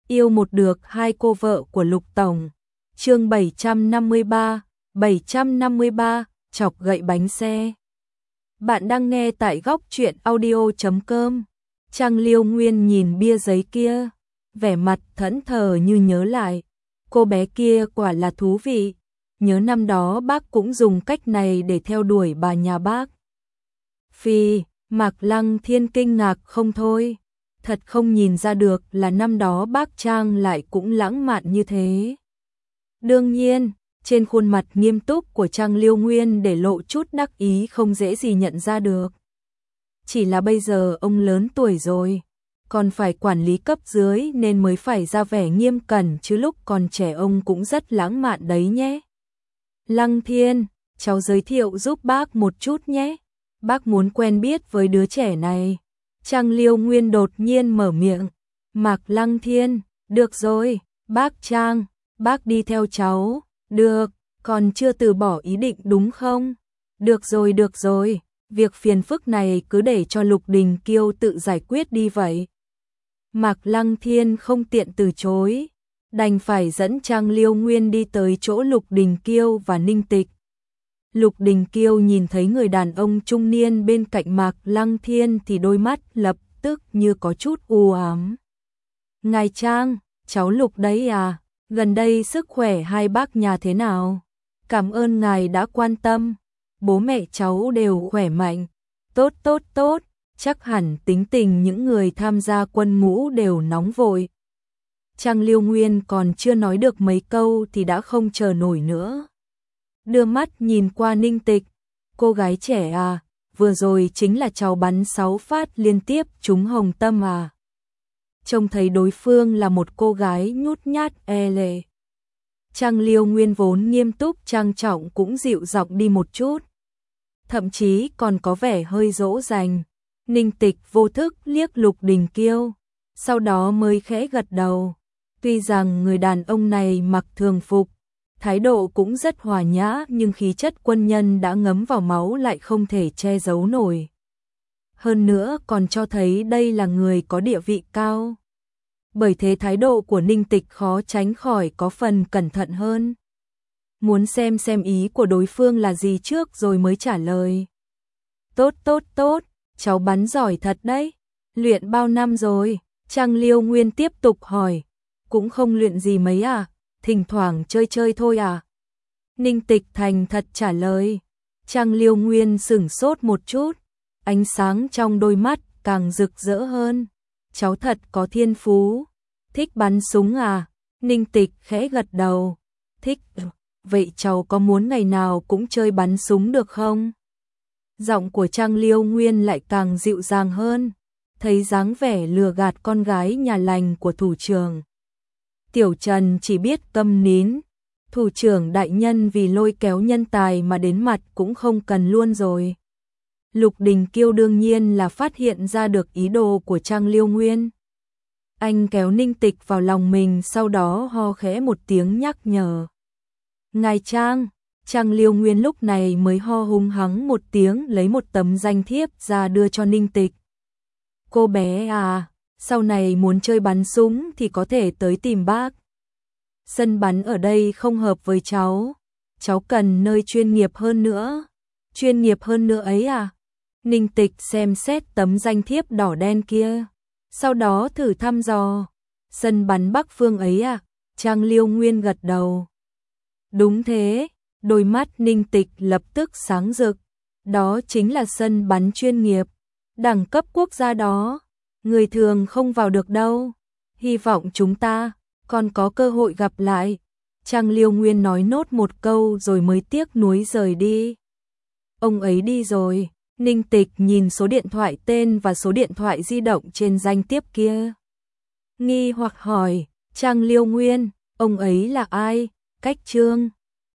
Yêu một được hai cô vợ của Lục Tổng. Chương 753, chọc gậy bánh xe. Bạn đang nghe tại góc truyện audio.com. Trang Liêu Nguyên nhìn bia giấy kia, vẻ mặt thẫn thờ như nhớ lại. Cô bé kia quả là thú vị. Nhớ năm đó bác cũng dùng cách này để theo đuổi bà nhà bác. Phi, Mạc Lăng Thiên kinh ngạc không thôi. Thật không nhìn ra được là năm đó bác Trang lại cũng lãng mạn như thế. Đương nhiên, trên khuôn mặt nghiêm túc của Trang Liêu Nguyên để lộ chút đắc ý không dễ gì nhận ra được. Chỉ là bây giờ ông lớn tuổi rồi, còn phải quản lý cấp dưới nên mới phải ra vẻ nghiêm cẩn, chứ lúc còn trẻ ông cũng rất lãng mạn đấy nhé. Lăng Thiên, cháu giới thiệu giúp bác một chút nhé. Bác muốn quen biết với đứa trẻ này. Trang Liêu Nguyên đột nhiên mở miệng. Mạc Lăng Thiên, được rồi, bác Trang, bác đi theo cháu. Được, còn chưa từ bỏ ý định đúng không? Được rồi, việc phiền phức này cứ để cho Lục Đình Kiêu tự giải quyết đi vậy. Mạc Lăng Thiên không tiện từ chối, đành phải dẫn Trang Liêu Nguyên đi tới chỗ Lục Đình Kiêu và Ninh Tịch. Lục Đình Kiêu nhìn thấy người đàn ông trung niên bên cạnh Mạc Lăng Thiên thì đôi mắt lập tức như có chút u ám. Ngài Trang, cháu Lục đấy à, gần đây sức khỏe hai bác nhà thế nào? Cảm ơn ngài đã quan tâm, bố mẹ cháu đều khỏe mạnh. Tốt, chắc hẳn tính tình những người tham gia quân ngũ đều nóng vội. Trang Liêu Nguyên còn chưa nói được mấy câu thì đã không chờ nổi nữa. Đưa mắt nhìn qua Ninh Tịch, cô gái trẻ à, vừa rồi chính là cháu bắn 6 phát liên tiếp trúng hồng tâm à. Trông thấy đối phương là một cô gái nhút nhát e lệ. Trang Liêu Nguyên vốn nghiêm túc trang trọng cũng dịu giọng đi một chút. Thậm chí còn có vẻ hơi dỗ dành. Ninh Tịch vô thức liếc Lục Đình Kiêu, sau đó mới khẽ gật đầu. Tuy rằng người đàn ông này mặc thường phục, thái độ cũng rất hòa nhã, nhưng khí chất quân nhân đã ngấm vào máu lại không thể che giấu nổi. Hơn nữa còn cho thấy đây là người có địa vị cao. Bởi thế thái độ của Ninh Tịch khó tránh khỏi có phần cẩn thận hơn. Muốn xem ý của đối phương là gì trước rồi mới trả lời. Tốt, cháu bắn giỏi thật đấy. Luyện bao năm rồi? Trang Liêu Nguyên tiếp tục hỏi. Cũng không luyện gì mấy à, thỉnh thoảng chơi thôi à. Ninh Tịch thành thật trả lời. Trang Liêu Nguyên sửng sốt một chút, ánh sáng trong đôi mắt càng rực rỡ hơn. Cháu thật có thiên phú. Thích bắn súng à? Ninh Tịch khẽ gật đầu. Thích. Vậy cháu có muốn ngày nào cũng chơi bắn súng được không? Giọng của Trang Liêu Nguyên lại càng dịu dàng hơn, thấy dáng vẻ lừa gạt con gái nhà lành của thủ trưởng. Tiểu Trần chỉ biết câm nín. Thủ trưởng đại nhân vì lôi kéo nhân tài mà đến mặt cũng không cần luôn rồi. Lục Đình Kiêu đương nhiên là phát hiện ra được ý đồ của Trang Liêu Nguyên. Anh kéo Ninh Tịch vào lòng mình, sau đó ho khẽ một tiếng nhắc nhở. Ngài Trang. Trang Liêu Nguyên lúc này mới ho hung hắng một tiếng, lấy một tấm danh thiếp ra đưa cho Ninh Tịch. Cô bé à, sau này muốn chơi bắn súng thì có thể tới tìm bác. Sân bắn ở đây không hợp với cháu cần nơi chuyên nghiệp hơn nữa. Chuyên nghiệp hơn nữa ấy à? Ninh Tịch xem xét tấm danh thiếp đỏ đen kia, sau đó thử thăm dò. Sân bắn Bắc Phương ấy à? Trang Liêu Nguyên gật đầu. Đúng thế, đôi mắt Ninh Tịch lập tức sáng rực. Đó chính là sân bắn chuyên nghiệp, đẳng cấp quốc gia đó. Người thường không vào được đâu. Hy vọng chúng ta còn có cơ hội gặp lại. Trang Liêu Nguyên nói nốt một câu rồi mới tiếc nuối rời đi. Ông ấy đi rồi. Ninh Tịch nhìn số điện thoại tên và số điện thoại di động trên danh thiếp kia, nghi hoặc hỏi. Trang Liêu Nguyên, ông ấy là ai? Cách Trương.